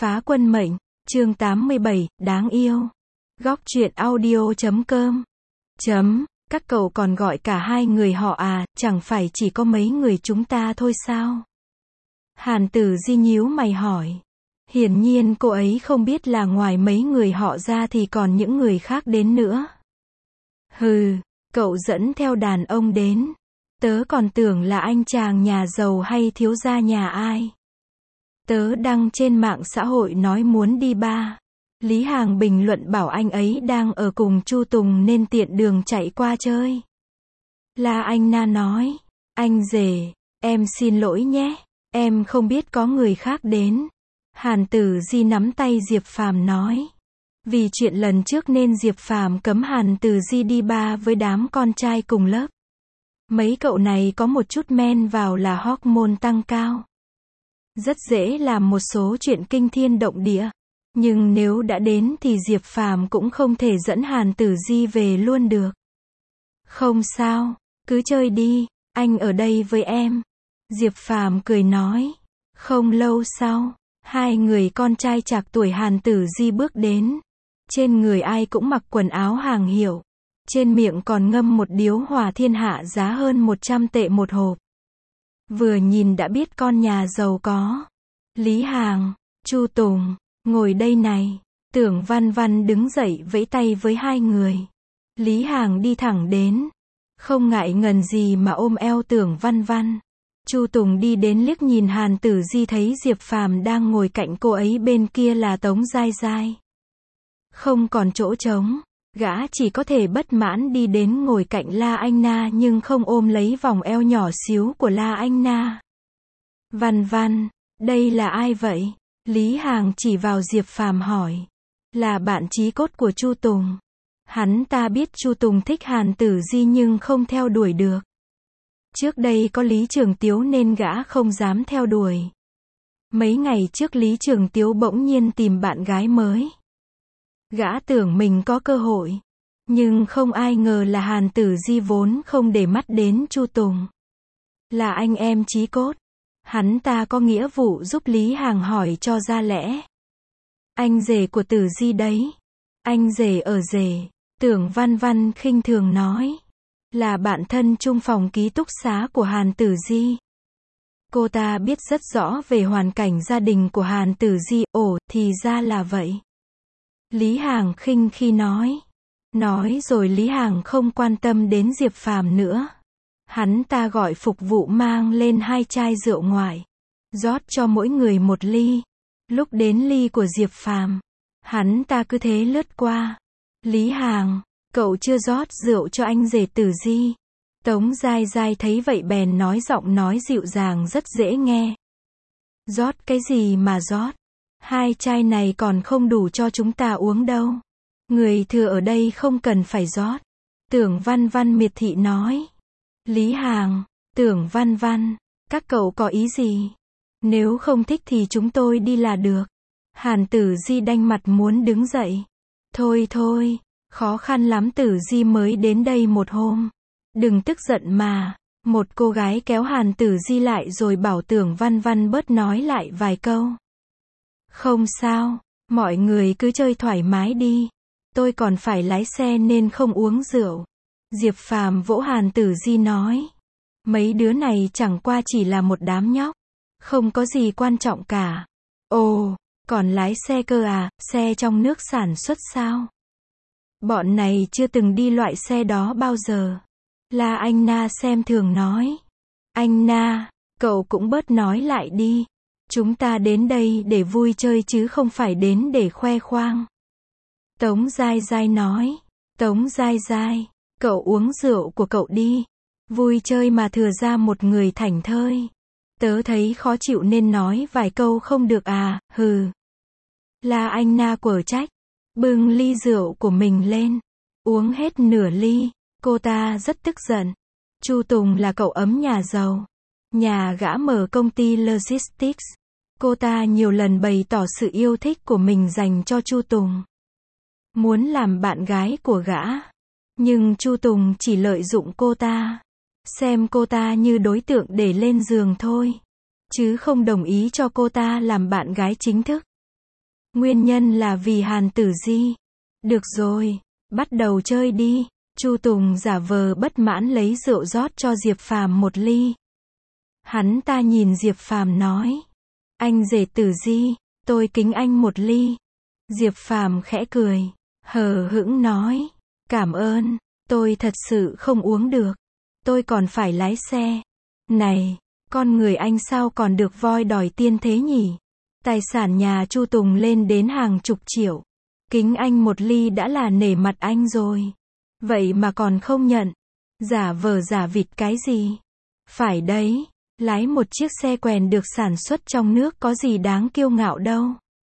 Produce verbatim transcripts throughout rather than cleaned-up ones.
Phá quân mệnh, chương tám mươi bảy, đáng yêu. Góc truyện audio chấm com. Chấm, các cậu còn gọi cả hai người họ à, chẳng phải chỉ có mấy người chúng ta thôi sao? Hàn Tử Di nhíu mày hỏi. Hiển nhiên cô ấy không biết là ngoài mấy người họ ra thì còn những người khác đến nữa. Hừ, cậu dẫn theo đàn ông đến. Tớ còn tưởng là anh chàng nhà giàu hay thiếu gia nhà ai. Tớ đăng trên mạng xã hội nói muốn đi bar. Lý Hàng bình luận bảo anh ấy đang ở cùng Chu Tùng nên tiện đường chạy qua chơi. La Anh Na nói, anh rể, em xin lỗi nhé, em không biết có người khác đến. Hàn Tử Di nắm tay Diệp Phàm nói. Vì chuyện lần trước nên Diệp Phàm cấm Hàn Tử Di đi bar với đám con trai cùng lớp. Mấy cậu này có một chút men vào là hormone tăng cao. Rất dễ làm một số chuyện kinh thiên động địa. Nhưng nếu đã đến thì Diệp Phàm cũng không thể dẫn Hàn Tử Di về luôn được. Không sao, cứ chơi đi, anh ở đây với em. Diệp Phàm cười nói. Không lâu sau, hai người con trai trạc tuổi Hàn Tử Di bước đến. Trên người ai cũng mặc quần áo hàng hiệu. Trên miệng còn ngâm một điếu hỏa thiên hạ giá hơn một trăm tệ một hộp. Vừa nhìn đã biết con nhà giàu có. Lý Hàng, Chu Tùng, ngồi đây này. Tưởng Văn Văn đứng dậy vẫy tay với hai người. Lý Hàng đi thẳng đến. Không ngại ngần gì mà ôm eo Tưởng Văn Văn. Chu Tùng đi đến liếc nhìn Hàn Tử Di thấy Diệp Phàm đang ngồi cạnh cô ấy, bên kia là Tống Giai Giai. Không còn chỗ trống. Gã chỉ có thể bất mãn đi đến ngồi cạnh La Anh Na nhưng không ôm lấy vòng eo nhỏ xíu của La Anh Na. Văn Văn, đây là ai vậy? Lý Hàng chỉ vào Diệp Phàm hỏi. Là bạn chí cốt của Chu Tùng. Hắn ta biết Chu Tùng thích Hàn Tử Di nhưng không theo đuổi được. Trước đây có Lý Trường Tiếu nên gã không dám theo đuổi. Mấy ngày trước Lý Trường Tiếu bỗng nhiên tìm bạn gái mới. Gã tưởng mình có cơ hội. Nhưng không ai ngờ là Hàn Tử Di vốn không để mắt đến Chu Tùng. Là anh em chí cốt. Hắn ta có nghĩa vụ giúp Lý Hàng hỏi cho ra lẽ. Anh rể của Tử Di đấy. Anh rể ở rể. Tưởng Văn Văn khinh thường nói. Là bạn thân chung phòng ký túc xá của Hàn Tử Di. Cô ta biết rất rõ về hoàn cảnh gia đình của Hàn Tử Di. Ồ, thì ra là vậy. Lý Hàng khinh khi nói. Nói rồi Lý Hàng không quan tâm đến Diệp Phàm nữa. Hắn ta gọi phục vụ mang lên hai chai rượu ngoại. Rót cho mỗi người một ly. Lúc đến ly của Diệp Phàm, hắn ta cứ thế lướt qua. Lý Hàng, cậu chưa rót rượu cho anh rể Tử Di. Tống Giai Giai thấy vậy bèn nói giọng nói dịu dàng rất dễ nghe. Rót cái gì mà rót? Hai chai này còn không đủ cho chúng ta uống đâu. Người thừa ở đây không cần phải rót. Tưởng Văn Văn miệt thị nói. Lý Hàng, Tưởng Văn Văn, các cậu có ý gì? Nếu không thích thì chúng tôi đi là được. Hàn Tử Di đanh mặt muốn đứng dậy. Thôi thôi, khó khăn lắm Tử Di mới đến đây một hôm. Đừng tức giận mà. Một cô gái kéo Hàn Tử Di lại rồi bảo Tưởng Văn Văn bớt nói lại vài câu. Không sao, mọi người cứ chơi thoải mái đi. Tôi còn phải lái xe nên không uống rượu. Diệp Phàm vỗ Hàn Tử Di nói. Mấy đứa này chẳng qua chỉ là một đám nhóc. Không có gì quan trọng cả. Ồ, còn lái xe cơ à, xe trong nước sản xuất sao? Bọn này chưa từng đi loại xe đó bao giờ. La Anh Na xem thường nói. Anh Na, cậu cũng bớt nói lại đi. Chúng ta đến đây để vui chơi chứ không phải đến để khoe khoang. Tống Giai Giai nói. Tống Giai Giai, cậu uống rượu của cậu đi. Vui chơi mà thừa ra một người thảnh thơi. Tớ thấy khó chịu nên nói vài câu không được à, hừ. La Anh Na quở trách. Bưng ly rượu của mình lên. Uống hết nửa ly. Cô ta rất tức giận. Chu Tùng là cậu ấm nhà giàu. Nhà gã mở công ty logistics. Cô ta nhiều lần bày tỏ sự yêu thích của mình dành cho Chu Tùng. Muốn làm bạn gái của gã. Nhưng Chu Tùng chỉ lợi dụng cô ta. Xem cô ta như đối tượng để lên giường thôi. Chứ không đồng ý cho cô ta làm bạn gái chính thức. Nguyên nhân là vì Hàn Tử Di. Được rồi, bắt đầu chơi đi. Chu Tùng giả vờ bất mãn lấy rượu rót cho Diệp Phàm một ly. Hắn ta nhìn Diệp Phàm nói. Anh rể Tử Di, tôi kính anh một ly. Diệp Phàm khẽ cười, hờ hững nói. Cảm ơn, tôi thật sự không uống được. Tôi còn phải lái xe. Này, con người anh sao còn được voi đòi tiên thế nhỉ? Tài sản nhà Chu Tùng lên đến hàng chục triệu. Kính anh một ly đã là nể mặt anh rồi. Vậy mà còn không nhận. Giả vờ giả vịt cái gì? Phải đấy, lái một chiếc xe quèn được sản xuất trong nước có gì đáng kiêu ngạo đâu.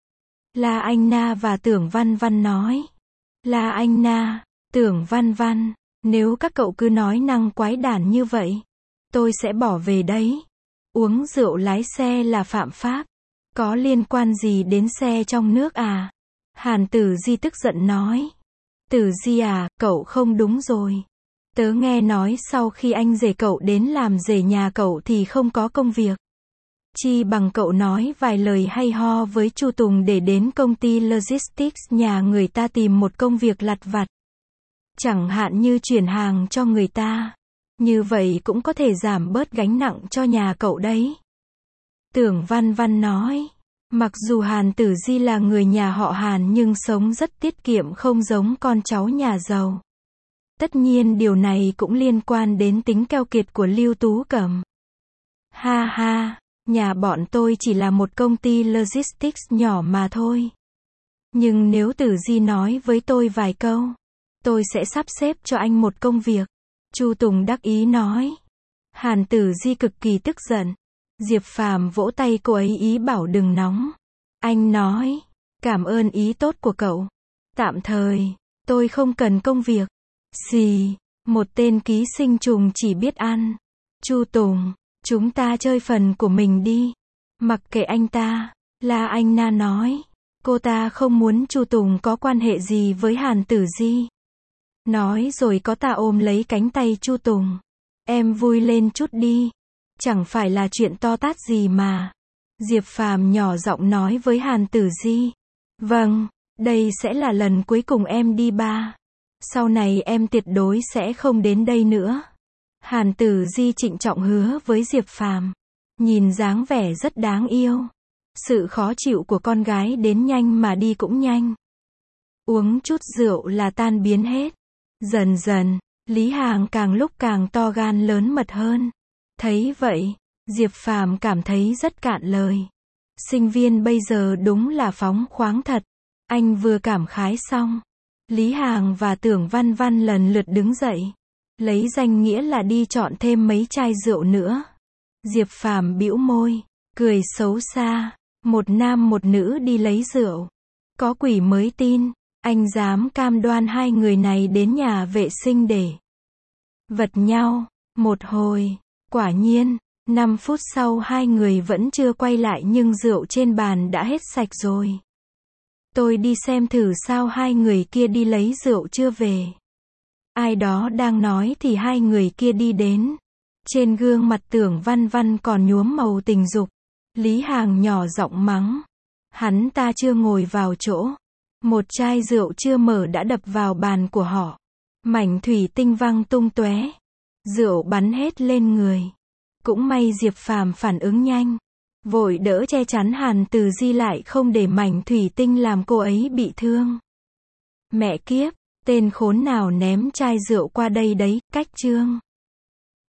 La Anh Na và Tưởng Văn Văn nói. La Anh Na, Tưởng Văn Văn, nếu các cậu cứ nói năng quái đản như vậy, tôi sẽ bỏ về đấy. Uống rượu lái xe là phạm pháp. Có liên quan gì đến xe trong nước à? Hàn Tử Di tức giận nói. Tử Di à, cậu không đúng rồi. Tớ nghe nói sau khi anh rể cậu đến làm rể nhà cậu thì không có công việc. Chi bằng cậu nói vài lời hay ho với Chu Tùng để đến công ty logistics nhà người ta tìm một công việc lặt vặt. Chẳng hạn như chuyển hàng cho người ta. Như vậy cũng có thể giảm bớt gánh nặng cho nhà cậu đấy. Tưởng Văn Văn nói. Mặc dù Hàn Tử Di là người nhà họ Hàn nhưng sống rất tiết kiệm không giống con cháu nhà giàu. Tất nhiên điều này cũng liên quan đến tính keo kiệt của Lưu Tú Cẩm. Ha ha, nhà bọn tôi chỉ là một công ty logistics nhỏ mà thôi. Nhưng nếu Tử Di nói với tôi vài câu, tôi sẽ sắp xếp cho anh một công việc. Chu Tùng đắc ý nói. Hàn Tử Di cực kỳ tức giận. Diệp Phàm vỗ tay cô ấy ý bảo đừng nóng. Anh nói, cảm ơn ý tốt của cậu. Tạm thời, tôi không cần công việc. Xì, một tên ký sinh trùng chỉ biết ăn. Chu Tùng, chúng ta chơi phần của mình đi. Mặc kệ anh ta, La Anh Na nói. Cô ta không muốn Chu Tùng có quan hệ gì với Hàn Tử Di. Nói rồi có ta ôm lấy cánh tay Chu Tùng. Em vui lên chút đi. Chẳng phải là chuyện to tát gì mà. Diệp Phàm nhỏ giọng nói với Hàn Tử Di. Vâng, đây sẽ là lần cuối cùng em đi ba. Sau này em tuyệt đối sẽ không đến đây nữa. Hàn Tử Di trịnh trọng hứa với Diệp Phàm. Nhìn dáng vẻ rất đáng yêu. Sự khó chịu của con gái đến nhanh mà đi cũng nhanh. Uống chút rượu là tan biến hết. Dần dần, Lý Hàng càng lúc càng to gan lớn mật hơn. Thấy vậy, Diệp Phàm cảm thấy rất cạn lời. Sinh viên bây giờ đúng là phóng khoáng thật. Anh vừa cảm khái xong. Lý Hàng và Tưởng Văn Văn lần lượt đứng dậy. Lấy danh nghĩa là đi chọn thêm mấy chai rượu nữa. Diệp Phàm bĩu môi, cười xấu xa. Một nam một nữ đi lấy rượu. Có quỷ mới tin. Anh dám cam đoan hai người này đến nhà vệ sinh để vật nhau. Một hồi. Quả nhiên, năm phút sau hai người vẫn chưa quay lại nhưng rượu trên bàn đã hết sạch rồi. Tôi đi xem thử sao hai người kia đi lấy rượu chưa về. Ai đó đang nói thì hai người kia đi đến. Trên gương mặt Tưởng Văn Văn còn nhuốm màu tình dục. Lý Hàng nhỏ giọng mắng. Hắn ta chưa ngồi vào chỗ. Một chai rượu chưa mở đã đập vào bàn của họ. Mảnh thủy tinh văng tung tóe. Rượu bắn hết lên người. Cũng may Diệp Phàm phản ứng nhanh. Vội đỡ che chắn Hàn Tử Di lại không để mảnh thủy tinh làm cô ấy bị thương. Mẹ kiếp, tên khốn nào ném chai rượu qua đây đấy, cách trương.